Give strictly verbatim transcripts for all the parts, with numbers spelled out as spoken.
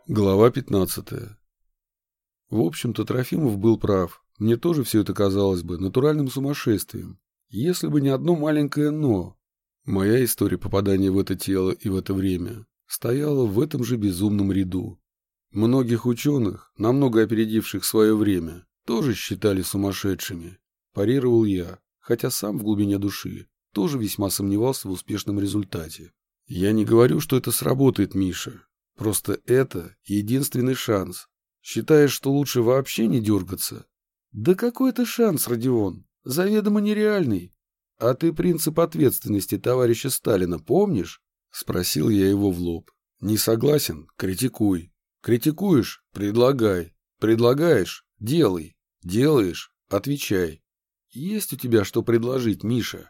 Глава пятнадцатая. В общем-то, Трофимов был прав. Мне тоже все это казалось бы натуральным сумасшествием. Если бы не одно маленькое «но». Моя история попадания в это тело и в это время стояла в этом же безумном ряду. Многих ученых, намного опередивших свое время, тоже считали сумасшедшими. Парировал я, хотя сам в глубине души тоже весьма сомневался в успешном результате. Я не говорю, что это сработает, Миша. Просто это единственный шанс. Считаешь, что лучше вообще не дергаться? Да какой это шанс, Родион? Заведомо нереальный. А ты принцип ответственности товарища Сталина помнишь? Спросил я его в лоб. Не согласен? Критикуй. Критикуешь? Предлагай. Предлагаешь? Делай. Делаешь? Отвечай. Есть у тебя что предложить, Миша?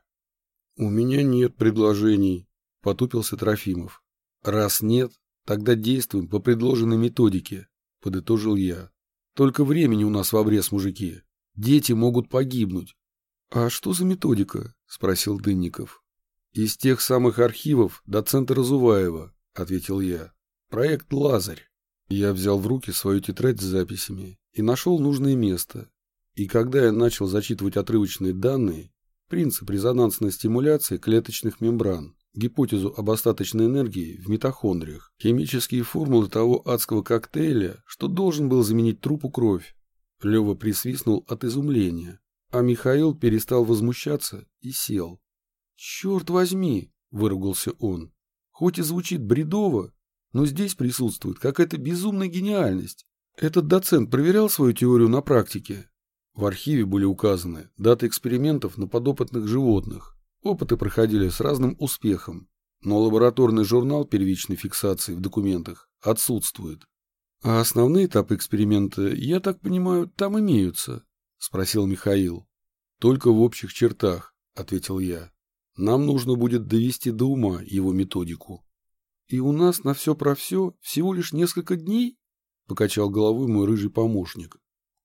У меня нет предложений, потупился Трофимов. Раз нет, тогда действуем по предложенной методике, подытожил я. Только времени у нас в обрез, мужики. Дети могут погибнуть. А что за методика? Спросил Дынников. Из тех самых архивов доцента Разуваева, ответил я. Проект «Лазарь». Я взял в руки свою тетрадь с записями и нашел нужное место. И когда я начал зачитывать отрывочные данные, принцип резонансной стимуляции клеточных мембран, гипотезу об остаточной энергии в митохондриях, химические формулы того адского коктейля, что должен был заменить трупу кровь. Лева присвистнул от изумления, а Михаил перестал возмущаться и сел. «Черт возьми!» – выругался он. «Хоть и звучит бредово, но здесь присутствует какая-то безумная гениальность. Этот доцент проверял свою теорию на практике?» В архиве были указаны даты экспериментов на подопытных животных. Опыты проходили с разным успехом, но лабораторный журнал первичной фиксации в документах отсутствует. А основные этапы эксперимента, я так понимаю, там имеются? Спросил Михаил. Только в общих чертах, ответил я. Нам нужно будет довести до ума его методику. И у нас на все про все всего лишь несколько дней? Покачал головой мой рыжий помощник.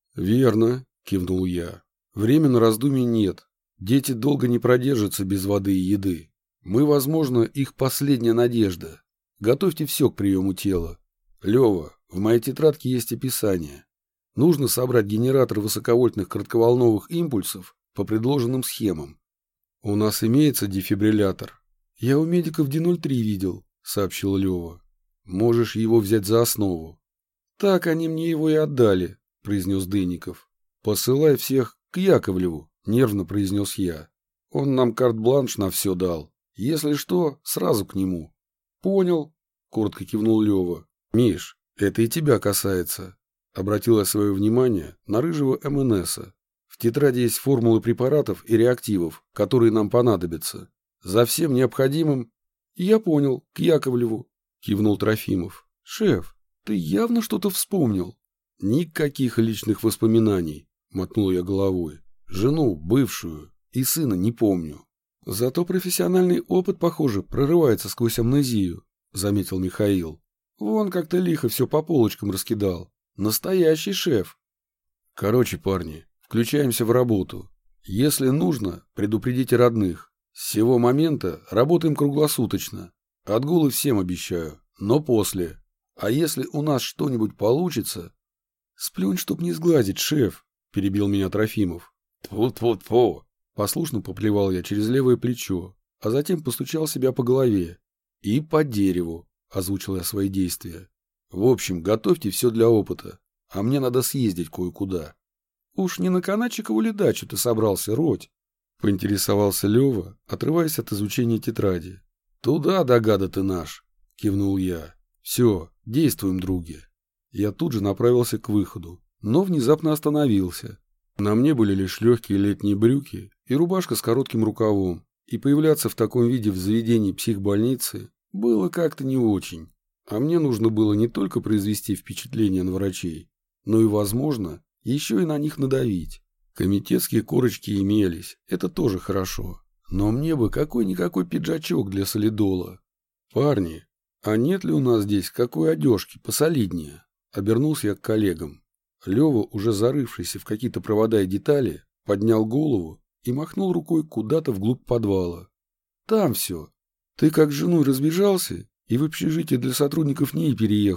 Верно, кивнул я. Времени на раздумье нет. Дети долго не продержатся без воды и еды. Мы, возможно, их последняя надежда. Готовьте все к приему тела. Лева, в моей тетрадке есть описание. Нужно собрать генератор высоковольтных коротковолновых импульсов по предложенным схемам. У нас имеется дефибриллятор. Я у медиков Ди ноль три видел, сообщил Лева. Можешь его взять за основу. Так они мне его и отдали, произнес Дынников. Посылай всех к Яковлеву. Нервно произнес я. Он нам карт-бланш на все дал. Если что, сразу к нему. Понял, коротко кивнул Лева. Миш, это и тебя касается. Обратил я свое внимание на рыжего эм эн эса. В тетради есть формулы препаратов и реактивов, которые нам понадобятся. За всем необходимым... Я понял, к Яковлеву, кивнул Трофимов. Шеф, ты явно что-то вспомнил. Никаких личных воспоминаний, мотнул я головой. Жену, бывшую, и сына не помню. Зато профессиональный опыт, похоже, прорывается сквозь амнезию, заметил Михаил. Вон как-то лихо все по полочкам раскидал. Настоящий шеф. Короче, парни, включаемся в работу. Если нужно, предупредите родных. С сего момента работаем круглосуточно. Отгулы всем обещаю, но после. А если у нас что-нибудь получится... Сплюнь, чтоб не сглазить, шеф, перебил меня Трофимов. Тьфу-тьфу-тьфу! Послушно поплевал я через левое плечо, а затем постучал себя по голове. И по дереву, озвучил я свои действия. В общем, готовьте все для опыта, а мне надо съездить кое-куда. Уж не на Канатчикову ли дачу ты собрался, Родь? Поинтересовался Лева, отрываясь от изучения тетради. Туда, догада ты наш, кивнул я. Все, действуем, други. Я тут же направился к выходу, но внезапно остановился. На мне были лишь легкие летние брюки и рубашка с коротким рукавом, и появляться в таком виде в заведении психбольницы было как-то не очень. А мне нужно было не только произвести впечатление на врачей, но и, возможно, еще и на них надавить. Комитетские корочки имелись, это тоже хорошо, но мне бы какой-никакой пиджачок для солидола. Парни, а нет ли у нас здесь какой одежки посолиднее? Обернулся я к коллегам. Лева, уже зарывшийся в какие-то провода и детали, поднял голову и махнул рукой куда-то вглубь подвала. Там все. Ты как с женой разбежался и в общежитие для сотрудников НИИ переехал,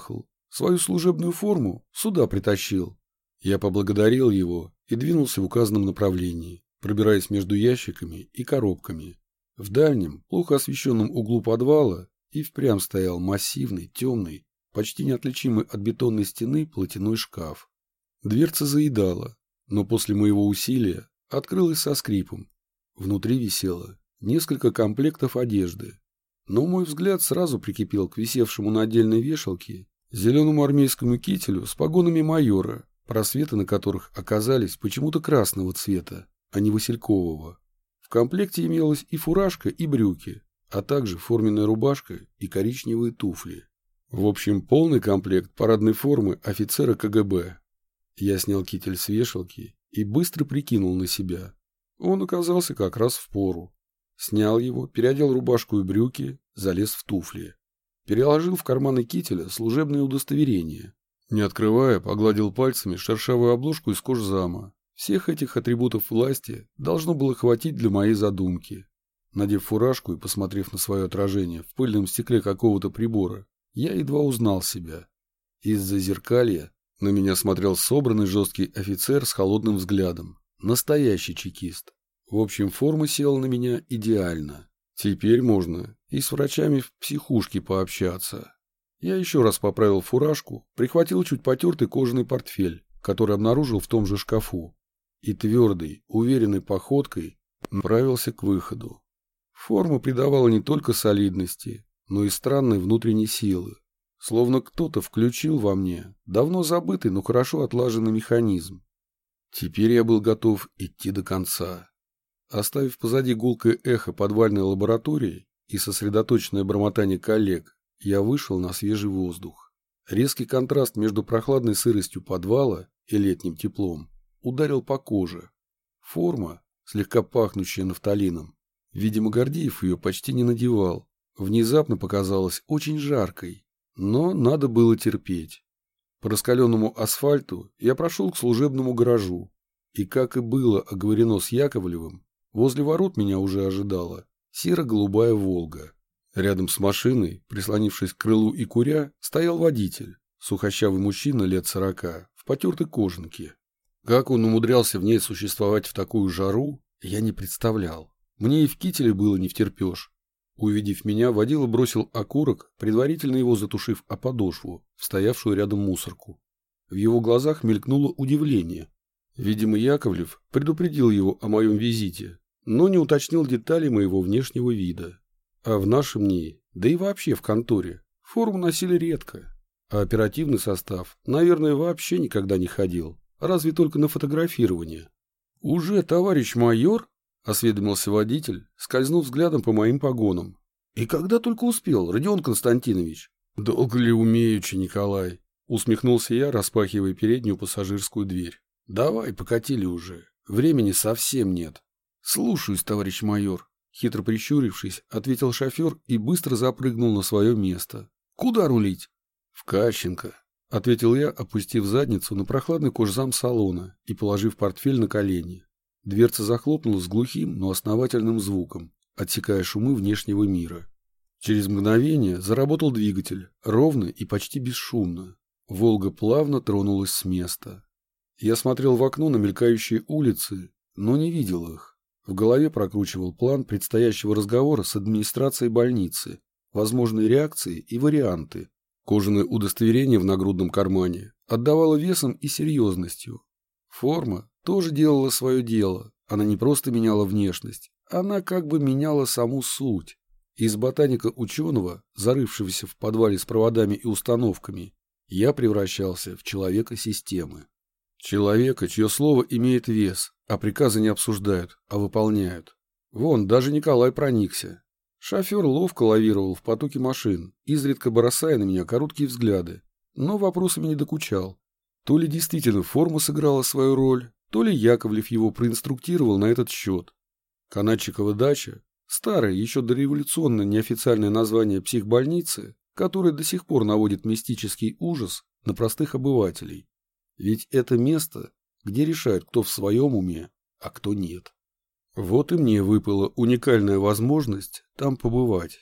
Свою служебную форму сюда притащил. Я поблагодарил его и двинулся в указанном направлении, пробираясь между ящиками и коробками. В дальнем, плохо освещенном углу подвала и впрямь стоял массивный, темный, почти неотличимый от бетонной стены платяной шкаф. Дверца заедала, но после моего усилия открылась со скрипом. Внутри висело несколько комплектов одежды, но мой взгляд сразу прикипел к висевшему на отдельной вешалке зеленому армейскому кителю с погонами майора, просветы на которых оказались почему-то красного цвета, а не василькового. В комплекте имелась и фуражка, и брюки, а также форменная рубашка и коричневые туфли. В общем, полный комплект парадной формы офицера ка гэ бэ. Я снял китель с вешалки и быстро прикинул на себя. Он оказался как раз впору. Снял его, переодел рубашку и брюки, залез в туфли. Переложил в карманы кителя служебное удостоверение. Не открывая, погладил пальцами шершавую обложку из кожзама. Всех этих атрибутов власти должно было хватить для моей задумки. Надев фуражку и посмотрев на свое отражение в пыльном стекле какого-то прибора, я едва узнал себя. Из-за зеркалья на меня смотрел собранный жесткий офицер с холодным взглядом. Настоящий чекист. В общем, форма села на меня идеально. Теперь можно и с врачами в психушке пообщаться. Я еще раз поправил фуражку, прихватил чуть потертый кожаный портфель, который обнаружил в том же шкафу, и твердой, уверенной походкой направился к выходу. Форма придавала не только солидности, но и странной внутренней силы. Словно кто-то включил во мне давно забытый, но хорошо отлаженный механизм. Теперь я был готов идти до конца. Оставив позади гулкое эхо подвальной лаборатории и сосредоточенное бормотание коллег, я вышел на свежий воздух. Резкий контраст между прохладной сыростью подвала и летним теплом ударил по коже. Форма, слегка пахнущая нафталином, видимо, Гордеев ее почти не надевал, внезапно показалась очень жаркой, но надо было терпеть. По раскаленному асфальту я прошел к служебному гаражу, и, как и было оговорено с Яковлевым, возле ворот меня уже ожидала серо-голубая «Волга». Рядом с машиной, прислонившись к крылу и куря, стоял водитель, сухощавый мужчина лет сорока, в потертой кожанке. Как он умудрялся в ней существовать в такую жару, я не представлял. Мне и в кителе было не втерпешь. Увидев меня, водила бросил окурок, предварительно его затушив о подошву, в стоявшую рядом мусорку. В его глазах мелькнуло удивление. Видимо, Яковлев предупредил его о моем визите, но не уточнил детали моего внешнего вида. А в нашем НИИ, да и вообще в конторе, форму носили редко, а оперативный состав, наверное, вообще никогда не ходил, разве только на фотографирование. «Уже, товарищ майор?» — осведомился водитель, скользнув взглядом по моим погонам. «И когда только успел, Родион Константинович?» «Долго ли умеючи, Николай?» — усмехнулся я, распахивая переднюю пассажирскую дверь. «Давай, покатили уже. Времени совсем нет». «Слушаюсь, товарищ майор», — хитро прищурившись, ответил шофер и быстро запрыгнул на свое место. «Куда рулить?» «В Кащенко», — ответил я, опустив задницу на прохладный кожзам салона и положив портфель на колени. Дверца захлопнулась с глухим, но основательным звуком, отсекая шумы внешнего мира. Через мгновение заработал двигатель, ровно и почти бесшумно. «Волга» плавно тронулась с места. Я смотрел в окно на мелькающие улицы, но не видел их. В голове прокручивал план предстоящего разговора с администрацией больницы, возможные реакции и варианты. Кожаное удостоверение в нагрудном кармане отдавало весом и серьезностью. Форма тоже делала свое дело. Она не просто меняла внешность, она как бы меняла саму суть. Из ботаника-ученого, зарывшегося в подвале с проводами и установками, я превращался в человека системы. Человека, чье слово имеет вес, а приказы не обсуждают, а выполняют. Вон, даже Николай проникся. Шофер ловко лавировал в потоке машин, изредка бросая на меня короткие взгляды, но вопросами не докучал. То ли действительно форма сыграла свою роль, то ли Яковлев его проинструктировал на этот счет. Канатчикова дача, старое, еще дореволюционное неофициальное название психбольницы, которое до сих пор наводит мистический ужас на простых обывателей. Ведь это место, где решают, кто в своем уме, а кто нет. Вот и мне выпала уникальная возможность там побывать.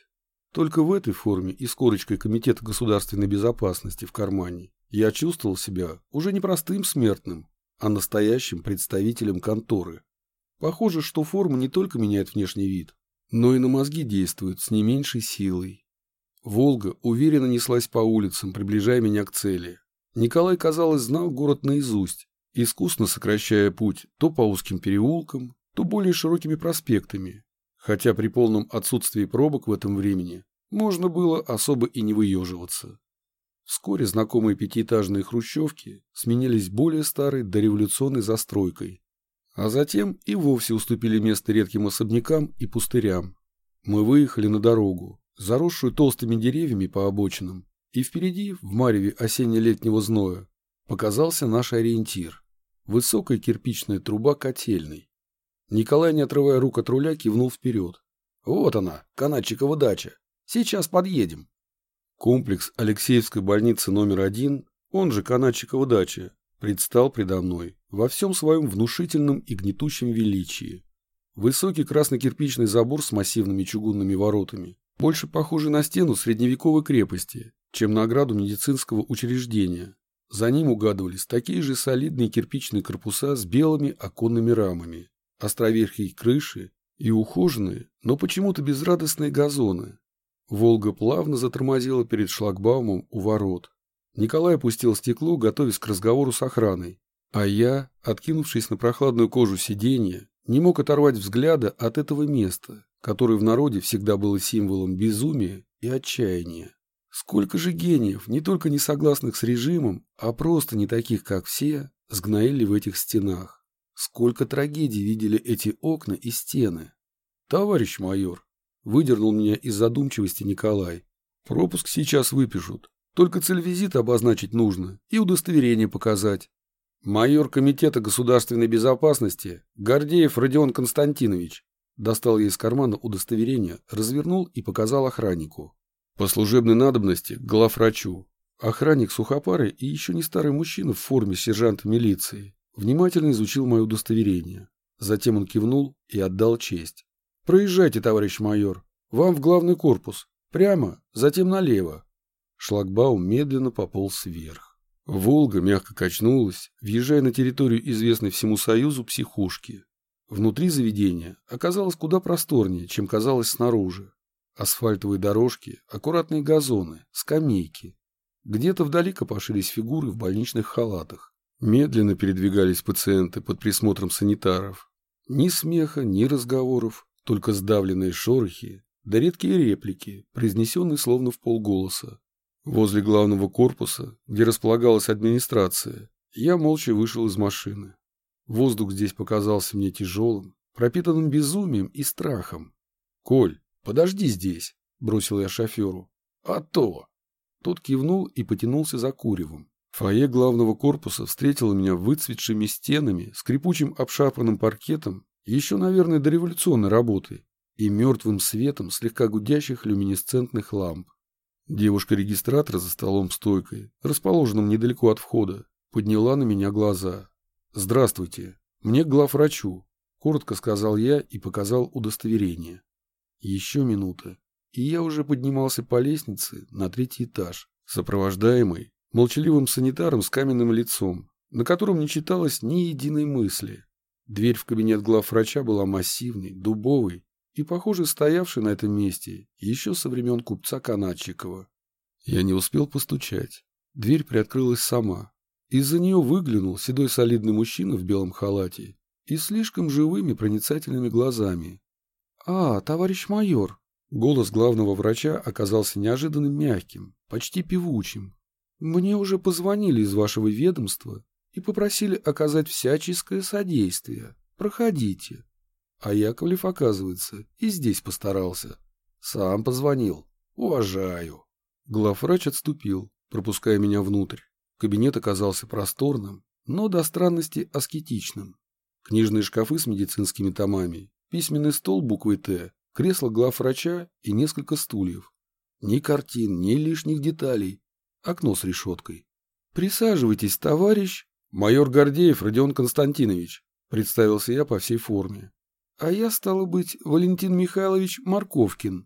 Только в этой форме и с корочкой Комитета государственной безопасности в кармане я чувствовал себя уже не простым смертным, а настоящим представителем конторы. Похоже, что форма не только меняет внешний вид, но и на мозги действует с не меньшей силой. «Волга» уверенно неслась по улицам, приближая меня к цели. Николай, казалось, знал город наизусть, искусно сокращая путь то по узким переулкам, то более широкими проспектами, хотя при полном отсутствии пробок в этом времени можно было особо и не выеживаться. Вскоре знакомые пятиэтажные хрущевки сменились более старой дореволюционной застройкой, а затем и вовсе уступили место редким особнякам и пустырям. Мы выехали на дорогу, заросшую толстыми деревьями по обочинам, и впереди, в мареве осенне-летнего зноя, показался наш ориентир – высокая кирпичная труба котельной. Николай, не отрывая рук от руля, кивнул вперед. «Вот она, Канатчикова дача. Сейчас подъедем». Комплекс Алексеевской больницы номер один, он же Канатчикова дача, предстал предо мной во всем своем внушительном и гнетущем величии. Высокий красно-кирпичный забор с массивными чугунными воротами, больше похожий на стену средневековой крепости, чем на ограду медицинского учреждения. За ним угадывались такие же солидные кирпичные корпуса с белыми оконными рамами, островерхие крыши и ухоженные, но почему-то безрадостные газоны. «Волга» плавно затормозила перед шлагбаумом у ворот. Николай опустил стекло, готовясь к разговору с охраной, а я, откинувшись на прохладную кожу сиденья, не мог оторвать взгляда от этого места, которое в народе всегда было символом безумия и отчаяния. Сколько же гениев, не только не согласных с режимом, а просто не таких, как все, сгноили в этих стенах. Сколько трагедий видели эти окна и стены. «Товарищ майор», — выдернул меня из задумчивости Николай, — «пропуск сейчас выпишут. Только цель визита обозначить нужно и удостоверение показать». «Майор Комитета государственной безопасности Гордеев Родион Константинович», достал я из кармана удостоверение, развернул и показал охраннику. «По служебной надобности к главврачу». Охранник сухопарый и еще не старый мужчина в форме сержанта милиции внимательно изучил мое удостоверение. Затем он кивнул и отдал честь. «Проезжайте, товарищ майор. Вам в главный корпус. Прямо, затем налево». Шлагбаум медленно пополз вверх. «Волга» мягко качнулась, въезжая на территорию известной всему Союзу психушки. Внутри заведения оказалось куда просторнее, чем казалось снаружи. Асфальтовые дорожки, аккуратные газоны, скамейки. Где-то вдали копошились фигуры в больничных халатах. Медленно передвигались пациенты под присмотром санитаров. Ни смеха, ни разговоров, только сдавленные шорохи, да редкие реплики, произнесенные словно в полголоса. Возле главного корпуса, где располагалась администрация, я молча вышел из машины. Воздух здесь показался мне тяжелым, пропитанным безумием и страхом. «Коль, подожди здесь», — бросил я шоферу. «А то!» Тот кивнул и потянулся за куревом. Фойе главного корпуса встретило меня выцветшими стенами, скрипучим обшарпанным паркетом, еще, наверное, дореволюционной работы, и мертвым светом слегка гудящих люминесцентных ламп. Девушка-регистратор за столом-стойкой, расположенным недалеко от входа, подняла на меня глаза. «Здравствуйте, мне к главврачу», — коротко сказал я и показал удостоверение. Еще минута, и я уже поднимался по лестнице на третий этаж, сопровождаемый молчаливым санитаром с каменным лицом, на котором не читалось ни единой мысли. Дверь в кабинет главврача была массивной, дубовой и, похоже, стоявшей на этом месте еще со времен купца Канатчикова. Я не успел постучать. Дверь приоткрылась сама. Из-за нее выглянул седой солидный мужчина в белом халате и слишком живыми проницательными глазами. «А, товарищ майор!» Голос главного врача оказался неожиданно мягким, почти певучим. «Мне уже позвонили из вашего ведомства и попросили оказать всяческое содействие. Проходите». А Яковлев, оказывается, и здесь постарался. Сам позвонил. Уважаю. Главврач отступил, пропуская меня внутрь. Кабинет оказался просторным, но до странности аскетичным. Книжные шкафы с медицинскими томами, письменный стол буквой «Т», кресло главврача и несколько стульев. Ни картин, ни лишних деталей. Окно с решеткой. «Присаживайтесь, товарищ...» «Майор Гордеев Родион Константинович», — представился я по всей форме. «А я, стало быть, Валентин Михайлович Марковкин».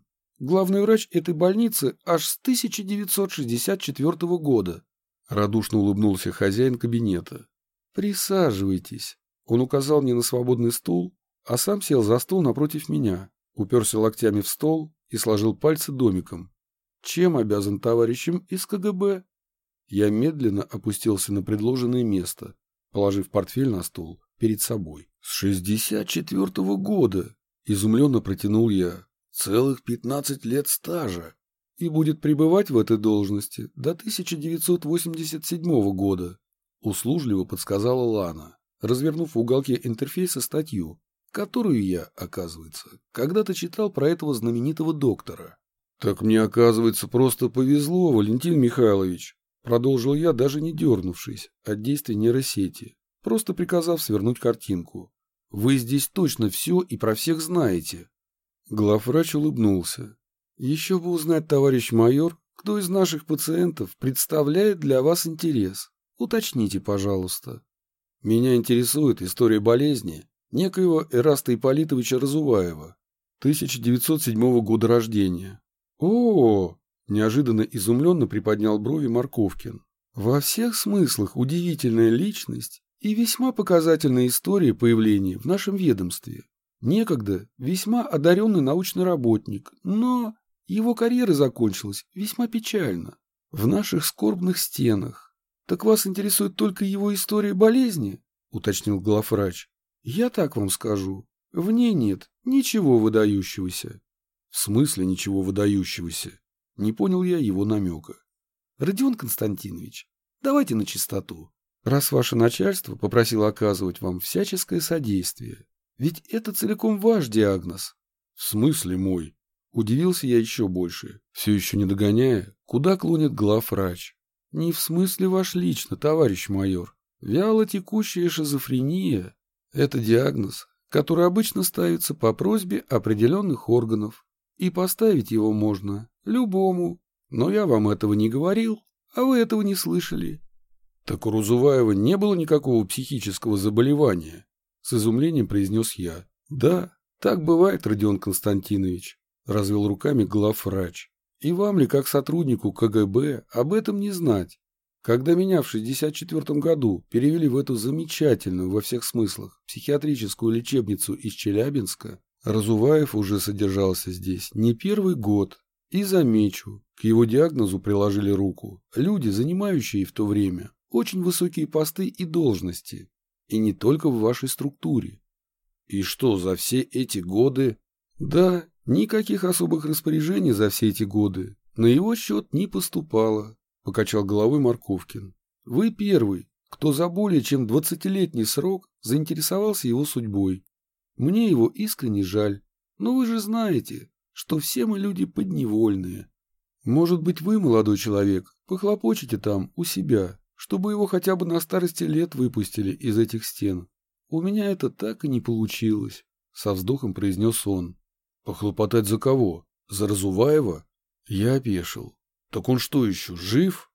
главный врач этой больницы аж с тысяча девятьсот шестьдесят четвёртого года. Радушно улыбнулся хозяин кабинета. Присаживайтесь. Он указал мне на свободный стул, а сам сел за стол напротив меня, уперся локтями в стол и сложил пальцы домиком. Чем обязан товарищам из ка гэ бэ? Я медленно опустился на предложенное место, положив портфель на стол перед собой. С шестьдесят четвёртого года, изумленно протянул я, целых пятнадцать лет стажа, и будет пребывать в этой должности до тысяча девятьсот восемьдесят седьмого года, услужливо подсказала Лана, развернув в уголке интерфейса статью, которую я, оказывается, когда-то читал про этого знаменитого доктора. «Так мне, оказывается, просто повезло, Валентин Михайлович», продолжил я, даже не дернувшись от действий нейросети, просто приказав свернуть картинку. «Вы здесь точно все и про всех знаете». Главврач улыбнулся. «Еще бы узнать, товарищ майор, кто из наших пациентов представляет для вас интерес. Уточните, пожалуйста». «Меня интересует история болезни некоего Эраста Ипполитовича Разуваева, тысяча девятьсот седьмого года рождения». «О-о-о!» — неожиданно изумленно приподнял брови Марковкин. «Во всех смыслах удивительная личность и весьма показательная история появления в нашем ведомстве. Некогда весьма одаренный научный работник, но его карьера закончилась весьма печально. В наших скорбных стенах. Так вас интересует только его история болезни?» — уточнил главврач. «Я так вам скажу. В ней нет ничего выдающегося». «В смысле ничего выдающегося?» Не понял я его намека. «Родион Константинович, давайте на чистоту. Раз ваше начальство попросило оказывать вам всяческое содействие, ведь это целиком ваш диагноз». «В смысле мой?» Удивился я еще больше, все еще не догоняя, куда клонит главврач. «Не в смысле ваш лично, товарищ майор. Вялотекущая шизофрения – это диагноз, который обычно ставится по просьбе определенных органов. И поставить его можно любому, но я вам этого не говорил, а вы этого не слышали». «Так у Разуваева не было никакого психического заболевания?» С изумлением произнес я. «Да, так бывает, Родион Константинович», — развел руками главврач. «И вам ли, как сотруднику ка гэ бэ, об этом не знать? Когда меня в шестьдесят четвёртом году перевели в эту замечательную во всех смыслах психиатрическую лечебницу из Челябинска, Разуваев уже содержался здесь не первый год. И замечу, к его диагнозу приложили руку люди, занимающие в то время очень высокие посты и должности, и не только в вашей структуре». «И что, за все эти годы?» «Да, никаких особых распоряжений за все эти годы на его счет не поступало», — покачал головой Марковкин. «Вы первый, кто за более чем двадцатилетний срок заинтересовался его судьбой. Мне его искренне жаль, но вы же знаете, что все мы люди подневольные. Может быть, вы, молодой человек, похлопочете там, у себя, чтобы его хотя бы на старости лет выпустили из этих стен. У меня это так и не получилось», — со вздохом произнес он. «Похлопотать за кого? За Разуваева?» Я опешил. «Так он что еще, жив?»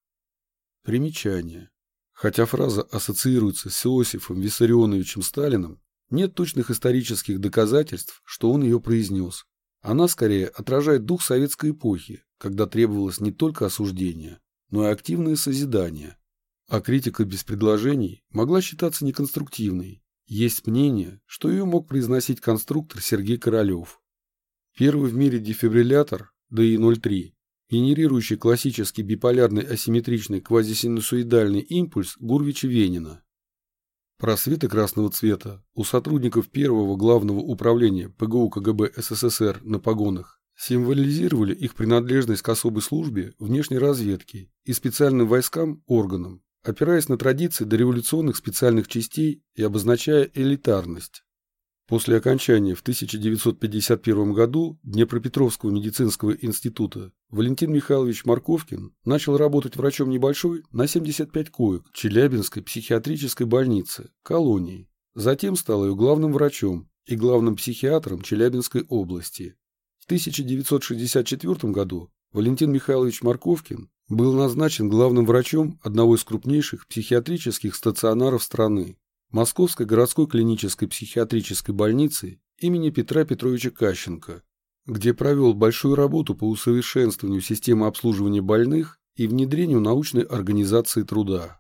Примечание. Хотя фраза ассоциируется с Иосифом Виссарионовичем Сталиным, нет точных исторических доказательств, что он ее произнес. Она скорее отражает дух советской эпохи, когда требовалось не только осуждение, но и активное созидание. А критика без предложений могла считаться неконструктивной. Есть мнение, что ее мог произносить конструктор Сергей Королев. Первый в мире дефибриллятор ди и ноль три, генерирующий классический биполярный асимметричный квазисинусоидальный импульс Гурвича-Венина. Просветы красного цвета у сотрудников первого главного управления пэ гэ у ка гэ бэ эс эс эс эр на погонах символизировали их принадлежность к особой службе внешней разведки и специальным войскам органам, опираясь на традиции дореволюционных специальных частей и обозначая элитарность. После окончания в тысяча девятьсот пятьдесят первом году Днепропетровского медицинского института Валентин Михайлович Марковкин начал работать врачом небольшой на семьдесят пять коек Челябинской психиатрической больницы, колонии. Затем стал ее главным врачом и главным психиатром Челябинской области. В тысяча девятьсот шестьдесят четвёртом году Валентин Михайлович Марковкин был назначен главным врачом одного из крупнейших психиатрических стационаров страны – Московской городской клинической психиатрической больницы имени Петра Петровича Кащенко. где провел большую работу по усовершенствованию системы обслуживания больных и внедрению научной организации труда.